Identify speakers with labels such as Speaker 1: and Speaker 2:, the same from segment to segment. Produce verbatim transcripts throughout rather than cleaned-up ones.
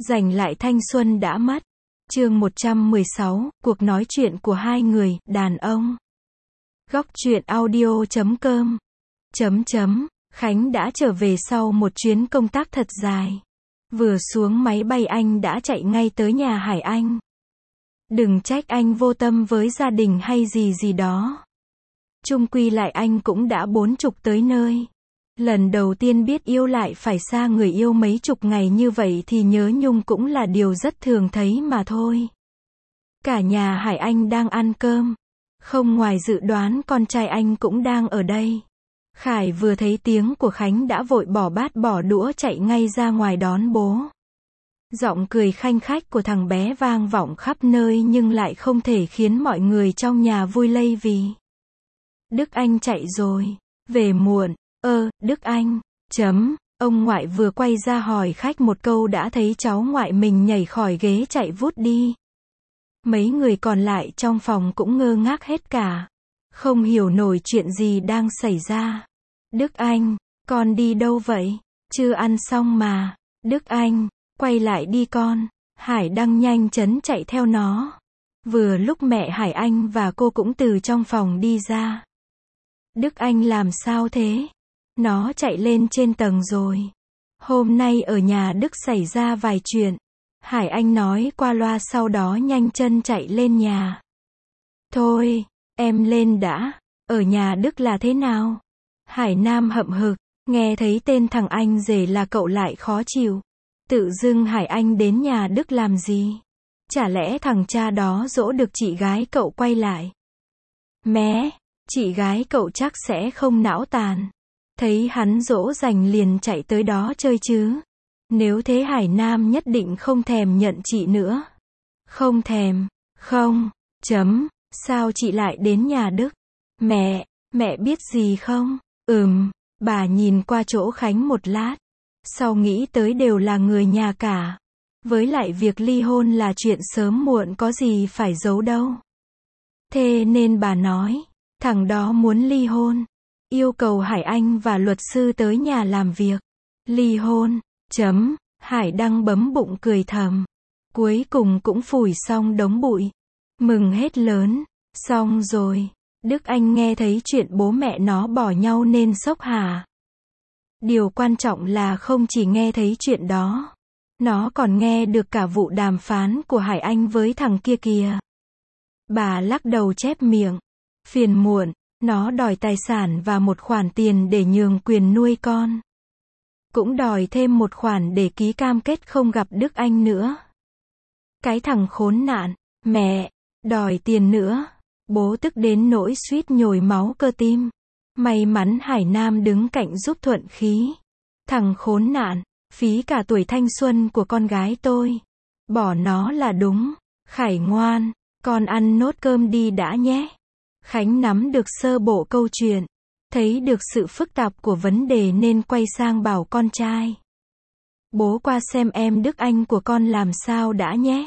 Speaker 1: Giành lại thanh xuân đã mất. Chương một trăm mười sáu, cuộc nói chuyện của hai người, đàn ông. Góc truyện audio chấm com. Chấm chấm, Khánh đã trở về sau một chuyến công tác thật dài. Vừa xuống máy bay anh đã chạy ngay tới nhà Hải Anh. Đừng trách anh vô tâm với gia đình hay gì gì đó. Chung quy lại anh cũng đã bốn chục tới nơi. Lần đầu tiên biết yêu lại phải xa người yêu mấy chục ngày như vậy thì nhớ nhung cũng là điều rất thường thấy mà thôi. Cả nhà Hải Anh đang ăn cơm. Không ngoài dự đoán con trai anh cũng đang ở đây. Khải vừa thấy tiếng của Khánh đã vội bỏ bát bỏ đũa chạy ngay ra ngoài đón bố. Giọng cười khanh khách của thằng bé vang vọng khắp nơi nhưng lại không thể khiến mọi người trong nhà vui lây vì Đức Anh chạy rồi, về muộn. Ơ, Đức Anh, chấm, ông ngoại vừa quay ra hỏi khách một câu đã thấy cháu ngoại mình nhảy khỏi ghế chạy vút đi. Mấy người còn lại trong phòng cũng ngơ ngác hết cả. Không hiểu nổi chuyện gì đang xảy ra. Đức Anh, con đi đâu vậy? Chưa ăn xong mà. Đức Anh, quay lại đi con. Hải Đăng nhanh chấn chạy theo nó. Vừa lúc mẹ Hải Anh và cô cũng từ trong phòng đi ra. Đức Anh làm sao thế? Nó chạy lên trên tầng rồi. Hôm nay ở nhà Đức xảy ra vài chuyện. Hải Anh nói qua loa sau đó nhanh chân chạy lên nhà. Thôi, em lên đã. Ở nhà Đức là thế nào? Hải Nam hậm hực, nghe thấy tên thằng anh rể là cậu lại khó chịu. Tự dưng Hải Anh đến nhà Đức làm gì? Chả lẽ thằng cha đó dỗ được chị gái cậu quay lại? Mé, chị gái cậu chắc sẽ không não tàn. Thấy hắn dỗ dành liền chạy tới đó chơi chứ. Nếu thế Hải Nam nhất định không thèm nhận chị nữa. Không thèm, không, chấm, sao chị lại đến nhà Đức? Mẹ, mẹ biết gì không? Ừm, bà nhìn qua chỗ Khánh một lát. Sau nghĩ tới đều là người nhà cả. Với lại việc ly hôn là chuyện sớm muộn có gì phải giấu đâu. Thế nên bà nói, thằng đó muốn ly hôn. Yêu cầu Hải Anh và luật sư tới nhà làm việc. Ly hôn, chấm, Hải Đăng bấm bụng cười thầm. Cuối cùng cũng phủi xong đống bụi. Mừng hết lớn, xong rồi. Đức Anh nghe thấy chuyện bố mẹ nó bỏ nhau nên sốc hả? Điều quan trọng là không chỉ nghe thấy chuyện đó. Nó còn nghe được cả vụ đàm phán của Hải Anh với thằng kia kìa. Bà lắc đầu chép miệng. Phiền muộn. Nó đòi tài sản và một khoản tiền để nhường quyền nuôi con. Cũng đòi thêm một khoản để ký cam kết không gặp Đức Anh nữa. Cái thằng khốn nạn, mẹ, đòi tiền nữa. Bố tức đến nỗi suýt nhồi máu cơ tim. May mắn Hải Nam đứng cạnh giúp thuận khí. Thằng khốn nạn, phí cả tuổi thanh xuân của con gái tôi. Bỏ nó là đúng. Khải ngoan, con ăn nốt cơm đi đã nhé. Khánh nắm được sơ bộ câu chuyện, thấy được sự phức tạp của vấn đề nên quay sang bảo con trai. Bố qua xem em Đức Anh của con làm sao đã nhé.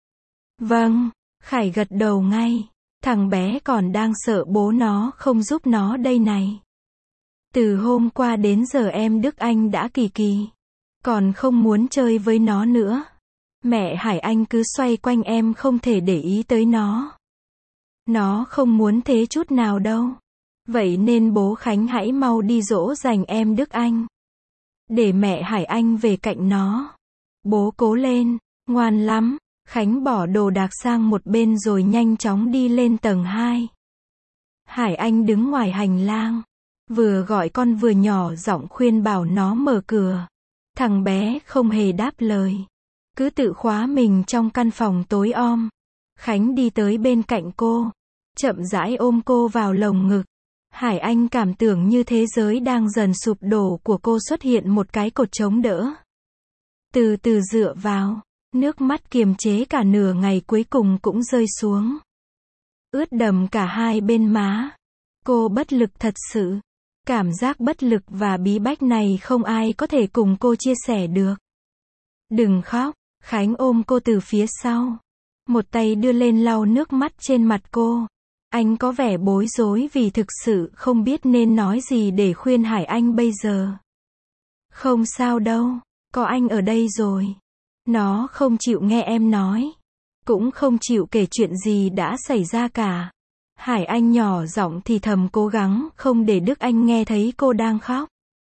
Speaker 1: Vâng, Khải gật đầu ngay, thằng bé còn đang sợ bố nó không giúp nó đây này. Từ hôm qua đến giờ em Đức Anh đã kỳ kỳ, còn không muốn chơi với nó nữa. Mẹ Hải Anh cứ xoay quanh em không thể để ý tới nó. Nó không muốn thế chút nào đâu. Vậy nên bố Khánh hãy mau đi dỗ dành em Đức Anh. Để mẹ Hải Anh về cạnh nó. Bố cố lên, ngoan lắm. Khánh bỏ đồ đạc sang một bên rồi nhanh chóng đi lên tầng hai. Hải Anh đứng ngoài hành lang. Vừa gọi con vừa nhỏ giọng khuyên bảo nó mở cửa. Thằng bé không hề đáp lời. Cứ tự khóa mình trong căn phòng tối om. Khánh đi tới bên cạnh cô. Chậm rãi ôm cô vào lồng ngực. Hải Anh cảm tưởng như thế giới đang dần sụp đổ của cô xuất hiện một cái cột chống đỡ. Từ từ dựa vào. Nước mắt kiềm chế cả nửa ngày cuối cùng cũng rơi xuống. Ướt đầm cả hai bên má. Cô bất lực thật sự. Cảm giác bất lực và bí bách này không ai có thể cùng cô chia sẻ được. Đừng khóc. Khánh ôm cô từ phía sau. Một tay đưa lên lau nước mắt trên mặt cô. Anh có vẻ bối rối vì thực sự không biết nên nói gì để khuyên Hải Anh bây giờ. Không sao đâu, có anh ở đây rồi. Nó không chịu nghe em nói. Cũng không chịu kể chuyện gì đã xảy ra cả. Hải Anh nhỏ giọng thì thầm cố gắng không để Đức Anh nghe thấy cô đang khóc.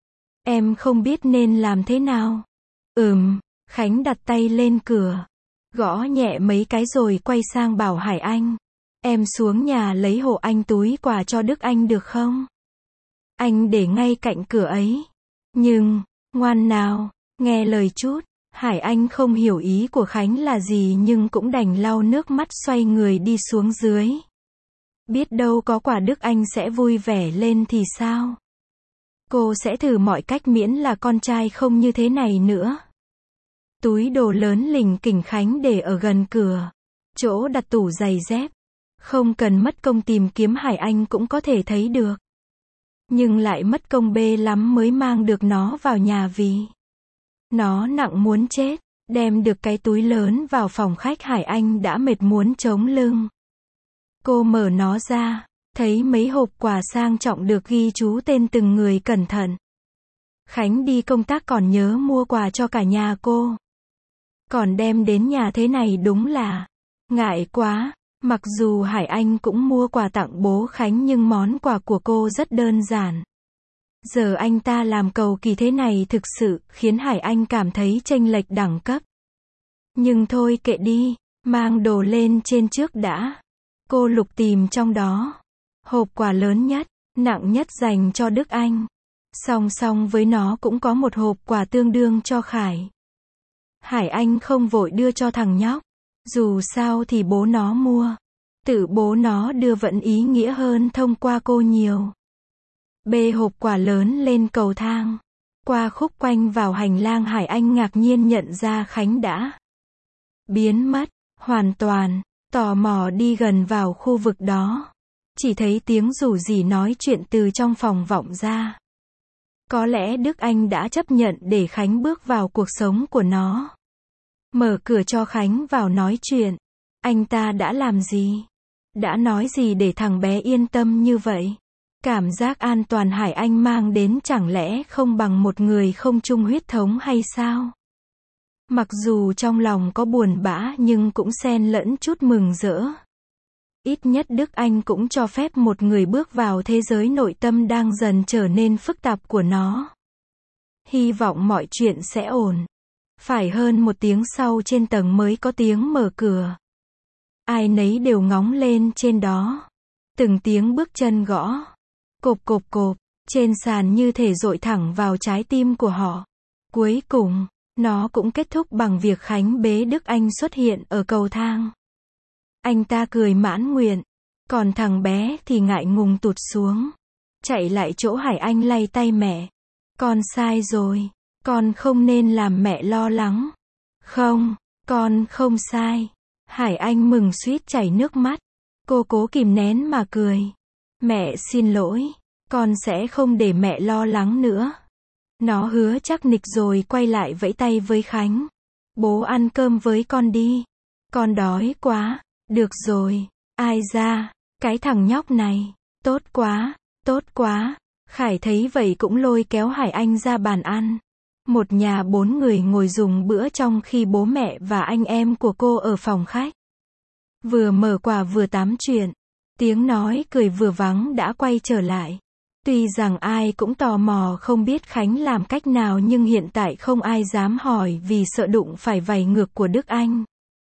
Speaker 1: Em không biết nên làm thế nào. Ừm, Khánh đặt tay lên cửa. Gõ nhẹ mấy cái rồi quay sang bảo Hải Anh. Em xuống nhà lấy hộ anh túi quà cho Đức Anh được không? Anh để ngay cạnh cửa ấy. Nhưng, ngoan nào, nghe lời chút. Hải Anh không hiểu ý của Khánh là gì nhưng cũng đành lau nước mắt xoay người đi xuống dưới. Biết đâu có quà Đức Anh sẽ vui vẻ lên thì sao? Cô sẽ thử mọi cách miễn là con trai không như thế này nữa. Túi đồ lớn lỉnh kỉnh Khánh để ở gần cửa. Chỗ đặt tủ giày dép. Không cần mất công tìm kiếm Hải Anh cũng có thể thấy được. Nhưng lại mất công bê lắm mới mang được nó vào nhà vì nó nặng muốn chết. Đem được cái túi lớn vào phòng khách Hải Anh đã mệt muốn chống lưng. Cô mở nó ra, thấy mấy hộp quà sang trọng được ghi chú tên từng người cẩn thận. Khánh đi công tác còn nhớ mua quà cho cả nhà cô. Còn đem đến nhà thế này đúng là ngại quá. Mặc dù Hải Anh cũng mua quà tặng bố Khánh nhưng món quà của cô rất đơn giản. Giờ anh ta làm cầu kỳ thế này thực sự khiến Hải Anh cảm thấy chênh lệch đẳng cấp. Nhưng thôi kệ đi, mang đồ lên trên trước đã. Cô lục tìm trong đó. Hộp quà lớn nhất, nặng nhất dành cho Đức Anh. Song song với nó cũng có một hộp quà tương đương cho Khải. Hải Anh không vội đưa cho thằng nhóc. Dù sao thì bố nó mua. Tự bố nó đưa vẫn ý nghĩa hơn thông qua cô nhiều. Bê hộp quà lớn lên cầu thang. Qua khúc quanh vào hành lang Hải Anh ngạc nhiên nhận ra Khánh đã biến mất, hoàn toàn, tò mò đi gần vào khu vực đó. Chỉ thấy tiếng rủ rỉ nói chuyện từ trong phòng vọng ra. Có lẽ Đức Anh đã chấp nhận để Khánh bước vào cuộc sống của nó. Mở cửa cho Khánh vào nói chuyện. Anh ta đã làm gì? Đã nói gì để thằng bé yên tâm như vậy? Cảm giác an toàn Hải Anh mang đến chẳng lẽ không bằng một người không chung huyết thống hay sao? Mặc dù trong lòng có buồn bã nhưng cũng xen lẫn chút mừng rỡ. Ít nhất Đức Anh cũng cho phép một người bước vào thế giới nội tâm đang dần trở nên phức tạp của nó. Hy vọng mọi chuyện sẽ ổn. Phải hơn một tiếng sau trên tầng mới có tiếng mở cửa. Ai nấy đều ngóng lên trên đó. Từng tiếng bước chân gõ. Cộp cộp cộp. Trên sàn như thể dội thẳng vào trái tim của họ. Cuối cùng, nó cũng kết thúc bằng việc Khánh bế Đức Anh xuất hiện ở cầu thang. Anh ta cười mãn nguyện. Còn thằng bé thì ngại ngùng tụt xuống. Chạy lại chỗ Hải Anh lay tay mẹ. Con sai rồi. Con không nên làm mẹ lo lắng. Không, con không sai. Hải Anh mừng suýt chảy nước mắt. Cô cố kìm nén mà cười. Mẹ xin lỗi. Con sẽ không để mẹ lo lắng nữa. Nó hứa chắc nịch rồi quay lại vẫy tay với Khánh. Bố ăn cơm với con đi. Con đói quá. Được rồi. Ai ra. Cái thằng nhóc này. Tốt quá. Tốt quá. Khải thấy vậy cũng lôi kéo Hải Anh ra bàn ăn. Một nhà bốn người ngồi dùng bữa trong khi bố mẹ và anh em của cô ở phòng khách. Vừa mở quà vừa tám chuyện. Tiếng nói cười vừa vắng đã quay trở lại. Tuy rằng ai cũng tò mò không biết Khánh làm cách nào nhưng hiện tại không ai dám hỏi vì sợ đụng phải vảy ngược của Đức Anh.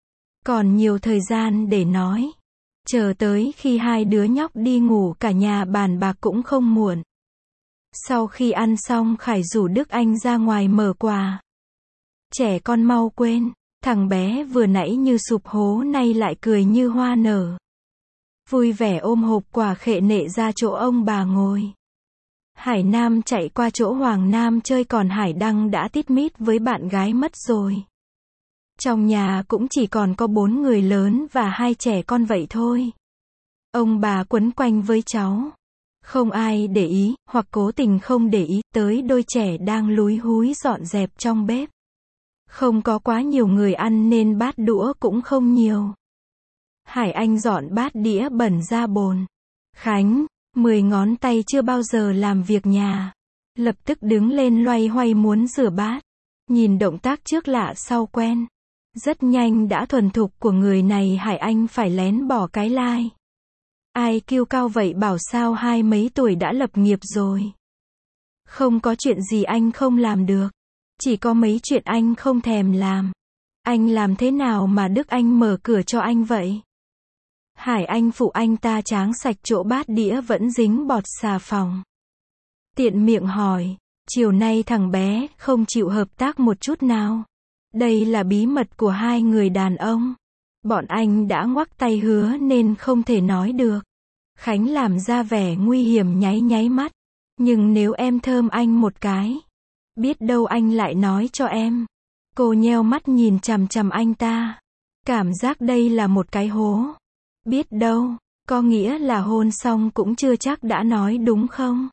Speaker 1: Còn nhiều thời gian để nói. Chờ tới khi hai đứa nhóc đi ngủ cả nhà bàn bạc cũng không muộn. Sau khi ăn xong Khải rủ Đức Anh ra ngoài mở quà. Trẻ con mau quên, thằng bé vừa nãy như sụp hố nay lại cười như hoa nở. Vui vẻ ôm hộp quà khệ nệ ra chỗ ông bà ngồi. Hải Nam chạy qua chỗ Hoàng Nam chơi còn Hải Đăng đã tít mít với bạn gái mất rồi. Trong nhà cũng chỉ còn có bốn người lớn và hai trẻ con vậy thôi. Ông bà quấn quanh với cháu. Không ai để ý, hoặc cố tình không để ý, tới đôi trẻ đang lúi húi dọn dẹp trong bếp. Không có quá nhiều người ăn nên bát đũa cũng không nhiều. Hải Anh dọn bát đĩa bẩn ra bồn. Khánh, mười ngón tay chưa bao giờ làm việc nhà. Lập tức đứng lên loay hoay muốn rửa bát. Nhìn động tác trước lạ sau quen. Rất nhanh đã thuần thục của người này Hải Anh phải lén bỏ cái like. Ai kiêu cao vậy bảo sao hai mấy tuổi đã lập nghiệp rồi. Không có chuyện gì anh không làm được. Chỉ có mấy chuyện anh không thèm làm. Anh làm thế nào mà Đức Anh mở cửa cho anh vậy? Hải Anh phụ anh ta tráng sạch chỗ bát đĩa vẫn dính bọt xà phòng. Tiện miệng hỏi, chiều nay thằng bé không chịu hợp tác một chút nào. Đây là bí mật của hai người đàn ông. Bọn anh đã ngoắc tay hứa nên không thể nói được. Khánh làm ra vẻ nguy hiểm nháy nháy mắt. Nhưng nếu em thơm anh một cái, biết đâu anh lại nói cho em. Cô nheo mắt nhìn chằm chằm anh ta. Cảm giác đây là một cái hố. Biết đâu, có nghĩa là hôn xong cũng chưa chắc đã nói đúng không?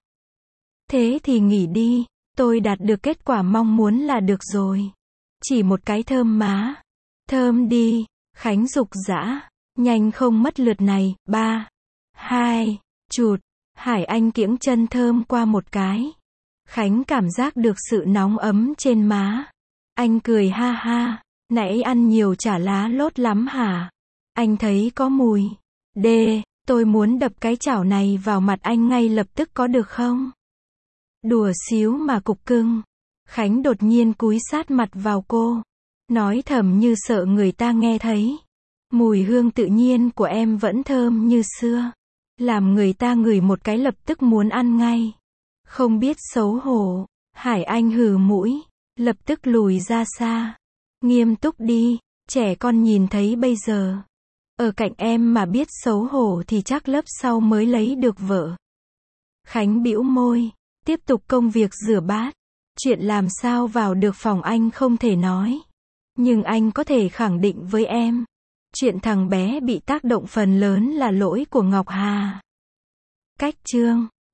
Speaker 1: Thế thì nghỉ đi, tôi đạt được kết quả mong muốn là được rồi. Chỉ một cái thơm má. Thơm đi, Khánh dục dã. Nhanh không mất lượt này, ba, hai, chụt. Hải Anh kiễng chân thơm qua một cái. Khánh cảm giác được sự nóng ấm trên má. Anh cười ha ha, nãy ăn nhiều chả lá lốt lắm hả? Anh thấy có mùi. Đê, tôi muốn đập cái chảo này vào mặt anh ngay lập tức có được không? Đùa xíu mà cục cưng. Khánh đột nhiên cúi sát mặt vào cô. Nói thầm như sợ người ta nghe thấy. Mùi hương tự nhiên của em vẫn thơm như xưa. Làm người ta ngửi một cái lập tức muốn ăn ngay. Không biết xấu hổ. Hải Anh hừ mũi. Lập tức lùi ra xa. Nghiêm túc đi. Trẻ con nhìn thấy bây giờ. Ở cạnh em mà biết xấu hổ thì chắc lớp sau mới lấy được vợ. Khánh bĩu môi. Tiếp tục công việc rửa bát. Chuyện làm sao vào được phòng anh không thể nói. Nhưng anh có thể khẳng định với em. Chuyện thằng bé bị tác động phần lớn là lỗi của Ngọc Hà. Cách chương